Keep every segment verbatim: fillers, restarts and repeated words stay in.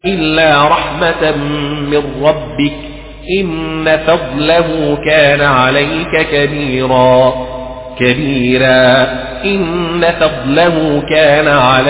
إلا رحمة من ربك إن فضله كان عليك كبيرا كبيرا إن فضله كان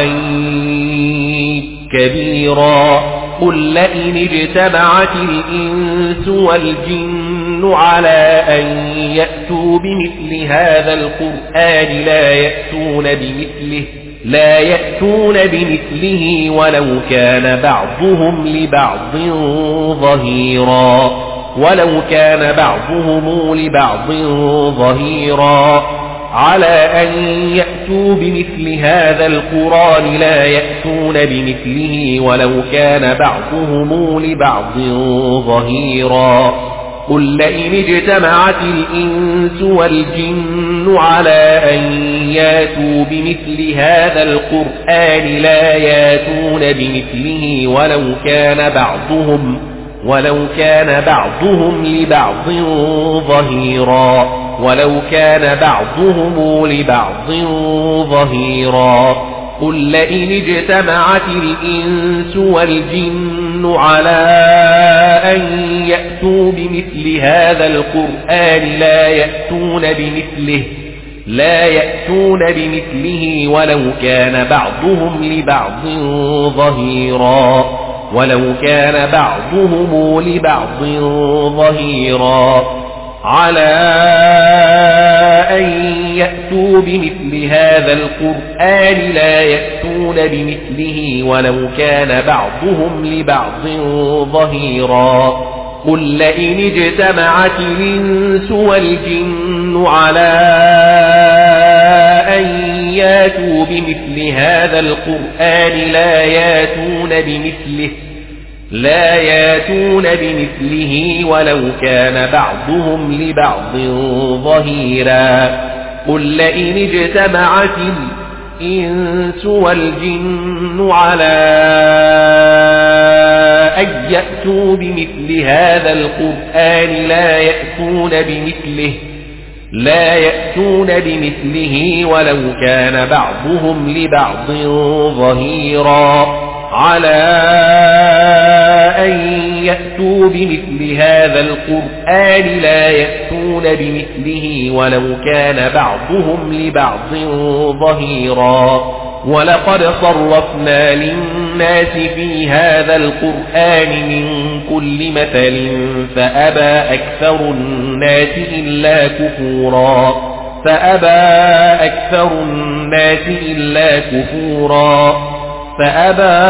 عليك كبيرا قل لئن اجتمعت الإنس والجن على أن يأتوا بمثل هذا القرآن لا يأتون بمثله لا يأتون بمثله ولو كان بعضهم لبعض ظهيرا ولو كان بعضهم لبعض ظهيرا على أن يأتوا بمثل هذا القرآن لا يأتون بمثله ولو كان بعضهم لبعض ظهيرا قل لئن اجتمعت الإنس والجن على أن ياتوا بمثل هذا القرآن لا ياتون بمثله ولو كان بعضهم ولو كان بعضهم لبعض ظهيرا ولو كان بعضهم لبعض ظهيرا قل لئن اجتمعت الإنس والجن على أن يأتوا بمثل هذا القرآن لا يأتون بمثله لا يأتون بمثله ولو كان بعضهم لبعض ظهيرا ولو كان بعضهم لبعض ظهيرا على أن يأتوا بمثل هذا القرآن لا يأتون بمثله ولو كان بعضهم لبعض ظهيرا قل لئن اجتمعت الإنس والجن على أن ياتوا بمثل هذا القرآن لا ياتون بمثله لا ياتون بمثله ولو كان بعضهم لبعض ظهيرا قل لئن اجتمعت الإنس والجن على أن يأتوا بمثل هذا القرآن لا يأتون بمثله لا يأتون بمثله ولو كان بعضهم لبعض ظهيرا على أن يأتوا بمثل هذا القرآن لا يأتون بمثله ولو كان بعضهم لبعض ظهيرا ولقد صرفنا للناس في هذا القرآن من كل مثل فأبى أكثر الناس إلا كفورا فأبى أكثر الناس إلا كفورا فأبى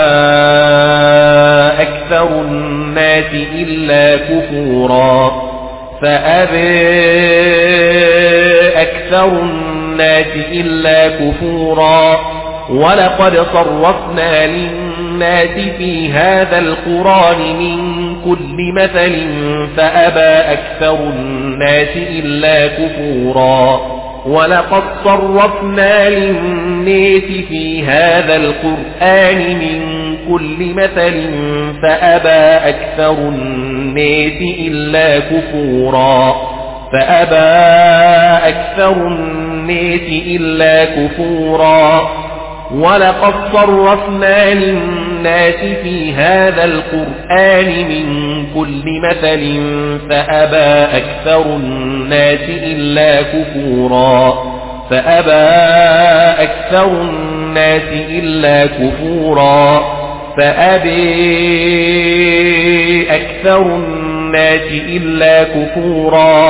أكثر الناس إلا كفورا فأبى أكثر الناس إلا كفورا ولقد صرفنا للناس في هذا القرآن من كل مثل فأبى أكثر الناس إلا كفورا ولقد صرفنا للناس في هذا القرآن من كل مثل فأبى أكثر الناس إلا كفورا فأبى أكثر الناس إلا كفورا ولقد صرفنا للناس في هذا القرآن من كل مثل فأبى أكثر الناس إلا كفورا فأبى أكثر الناس إلا كفورا فأبى أكثر الناس إلا كفورا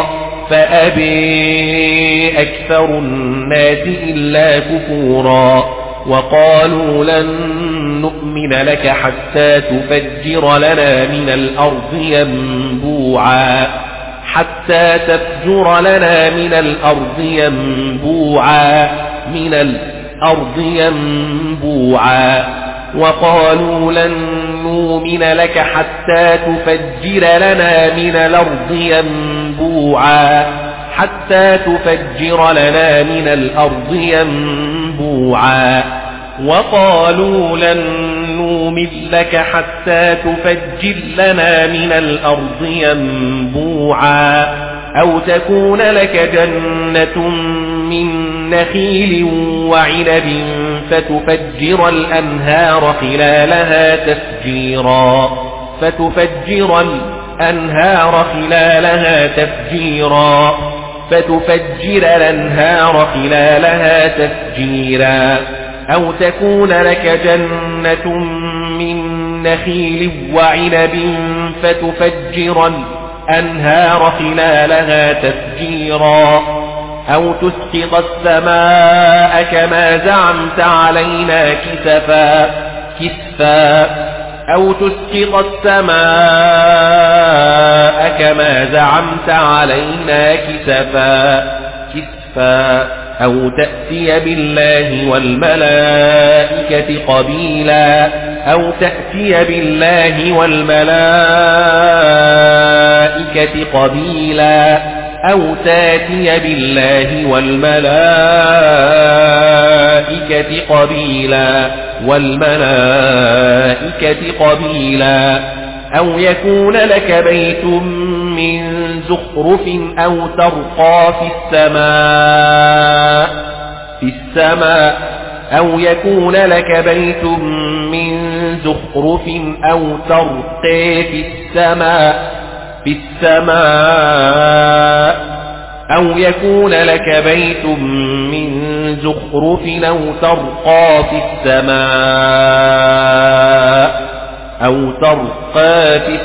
فأبى أكثر الناس إلا كفورا وقالوا لن نؤمن لك حتى تفجر لنا من الأرض ينبوعا حتى تفجر لنا من الأرض ينبوعا من الأرض ينبوعا وقالوا لن نؤمن لك حتى تفجر لنا من الأرض ينبوعا حتى تفجر لنا من الأرض ينبوعا وقالوا لن نؤمن لك حتى تفجر لنا من الأرض ينبوعا أو تكون لك جنة من نخيل وعنب فتفجر الأنهار خلالها تفجيرا فتفجر الأنهار خلالها تفجيرا فتفجر الأنهار خلالها تفجيرا أو تكون لك جنة من نخيل وعنب فتفجر الأنهار خلالها تفجيرا أو تسقط السماء كما زعمت علينا كسفا كسفا أو تسقط السماء كما زعمت علينا كسفا كسفا أو تأتي بالله والملائكة قبيلا أو تأتي بالله والملائكة قبيلا أو تأتي بالله والملائكة قبيلا والملائكة قبيلا أو يكون لك بيت من زخرف أو ترقى في السماء في السماء أو يكون لك بيت من زخرف أو ترقى في السماء في السماء أو يكون لك بيت من زخرف أو ترقى في السماء أو ترقى في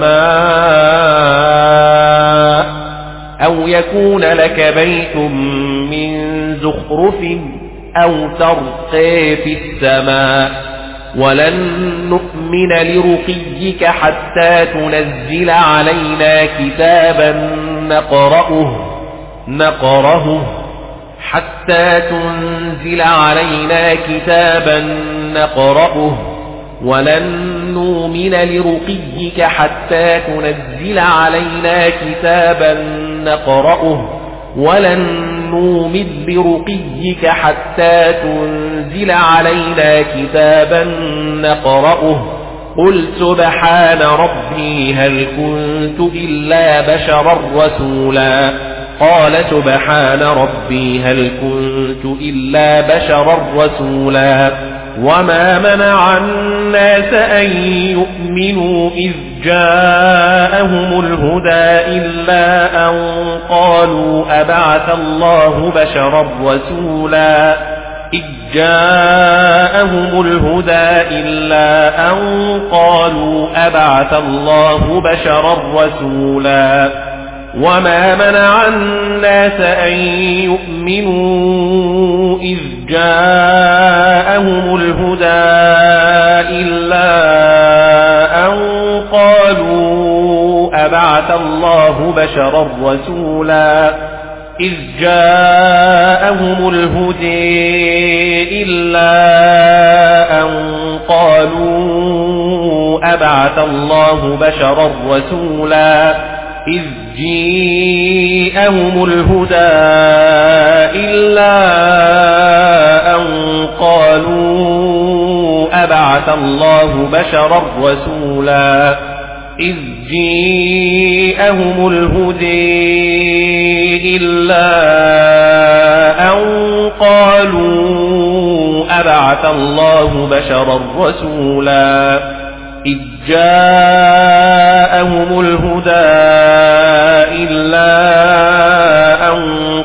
السماء أو يكون لك بيت من زخرف أو ترقى في السماء ولن نؤمن لرقيك حتى تنزل علينا كتابا نقرأه نقرأه حتى تنزل علينا كتابا نقرأه ولن نؤمن لرقيك حتى تنزل علينا كتابا نقرأه ولن نؤمن لرقيك حتى تنزل علينا كتابا نقرأه قل سبحان ربي هل كنت إلا بشرا رسولا قال سبحان ربي هل كنت إلا بشرا رسولا وما منع الناس أن يؤمنوا إذ جاءهم الهدى إلا أن قالوا أبعث الله بشرا رسولا إذ جاءهم الهدى إلا أن قالوا أبعث الله بشرا رسولا وما منع الناس أن يؤمنوا إذ جاءهم الهدى إلا أن قالوا أبعث الله بشرا رسولا إذ جاءهم الهدى إلا أن قالوا أبعث الله بشرا رسولا إذ جاءهم الهدى إلا أن قالوا أبعث الله بشرا رسولا إذ جاءهم الهدى إلا أن قالوا أبعث الله بشرا رسولا إذ جاءهم الهدى إلا أن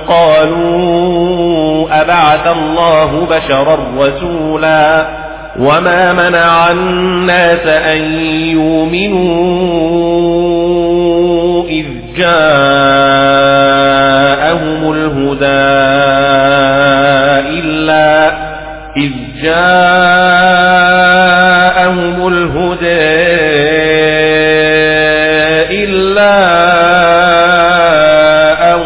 قالوا أبعث الله بشرا رسولا وما منع الناس أن يؤمنوا إذ جاءهم الهدى إلا إذ جاءهم الهدى إلا أن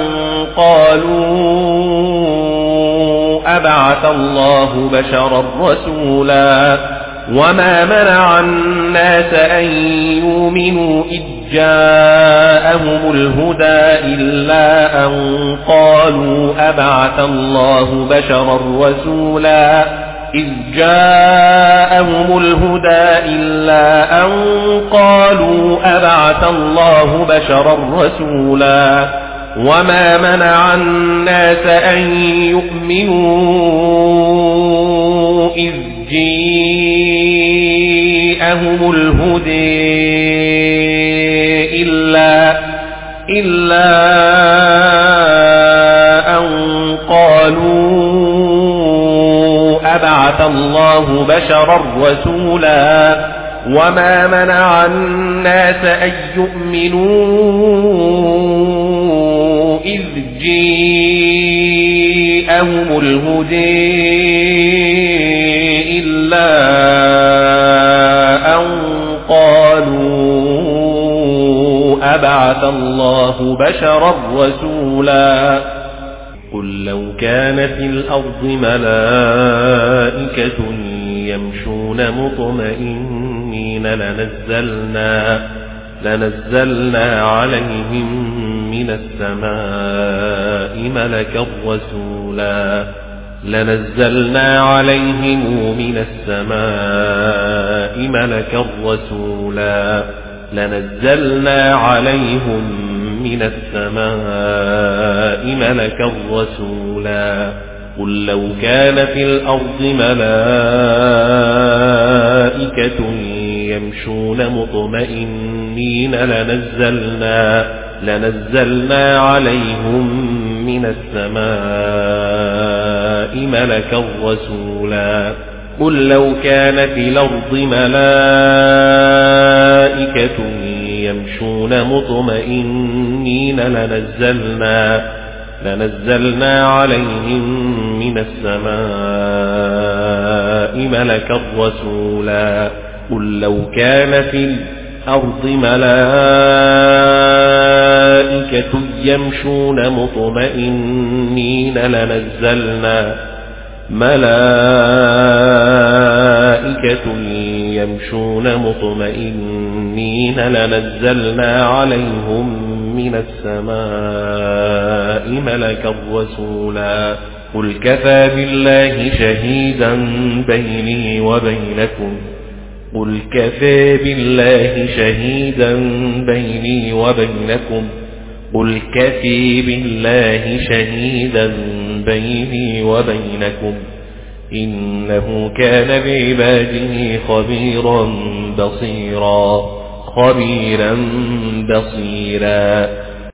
قالوا أبعث الله بشرا رسولا وما منع الناس أن يؤمنوا إذ جاءهم الهدى إلا أن قالوا أبعث الله بشرا رسولا إذ جاءهم الهدى إلا أن قالوا أبعث الله بشرا رسولا وما منع الناس أن يؤمنوا إذ جاءهم الهدى إلا, إلا أن قالوا أبعث الله بشرا رسولا وما منع الناس أن يؤمنوا إذ جاءهم الهدى إلا أن قالوا أبعث الله بشرا رسولا قل لو كان في الأرض ملائكة يمشون مطمئنين لنزلنا, لنزلنا عليهم من السماء ملكا رسولا لنزلنا عليهم من السماء ملكا رسولا لنزلنا عليهم من السماء ملكا رسولا قل لو كان في الأرض ملائكة يمشون مطمئنين لنزلنا, لنزلنا عليهم من السماء ملكا رسولا قل لو كان في الأرض ملائكة يمشون مطمئنين لنزلنا, لنزلنا عليهم من السماء ملكا رسولا قل لو كان في الأرض ملائكة يمشون مطمئنين لنزلنا ملائكة يمشون مطمئنين لنزلنا عليهم من السماء ملكا رسولا قل كفى بالله شهيدا بيني وبينكم قل كفى بالله شهيدا بيني وبينكم قل كفى بالله شهيدا بيني وبينكم إنه كان بعباده خبيرا بصيرا خبيرا بصيرا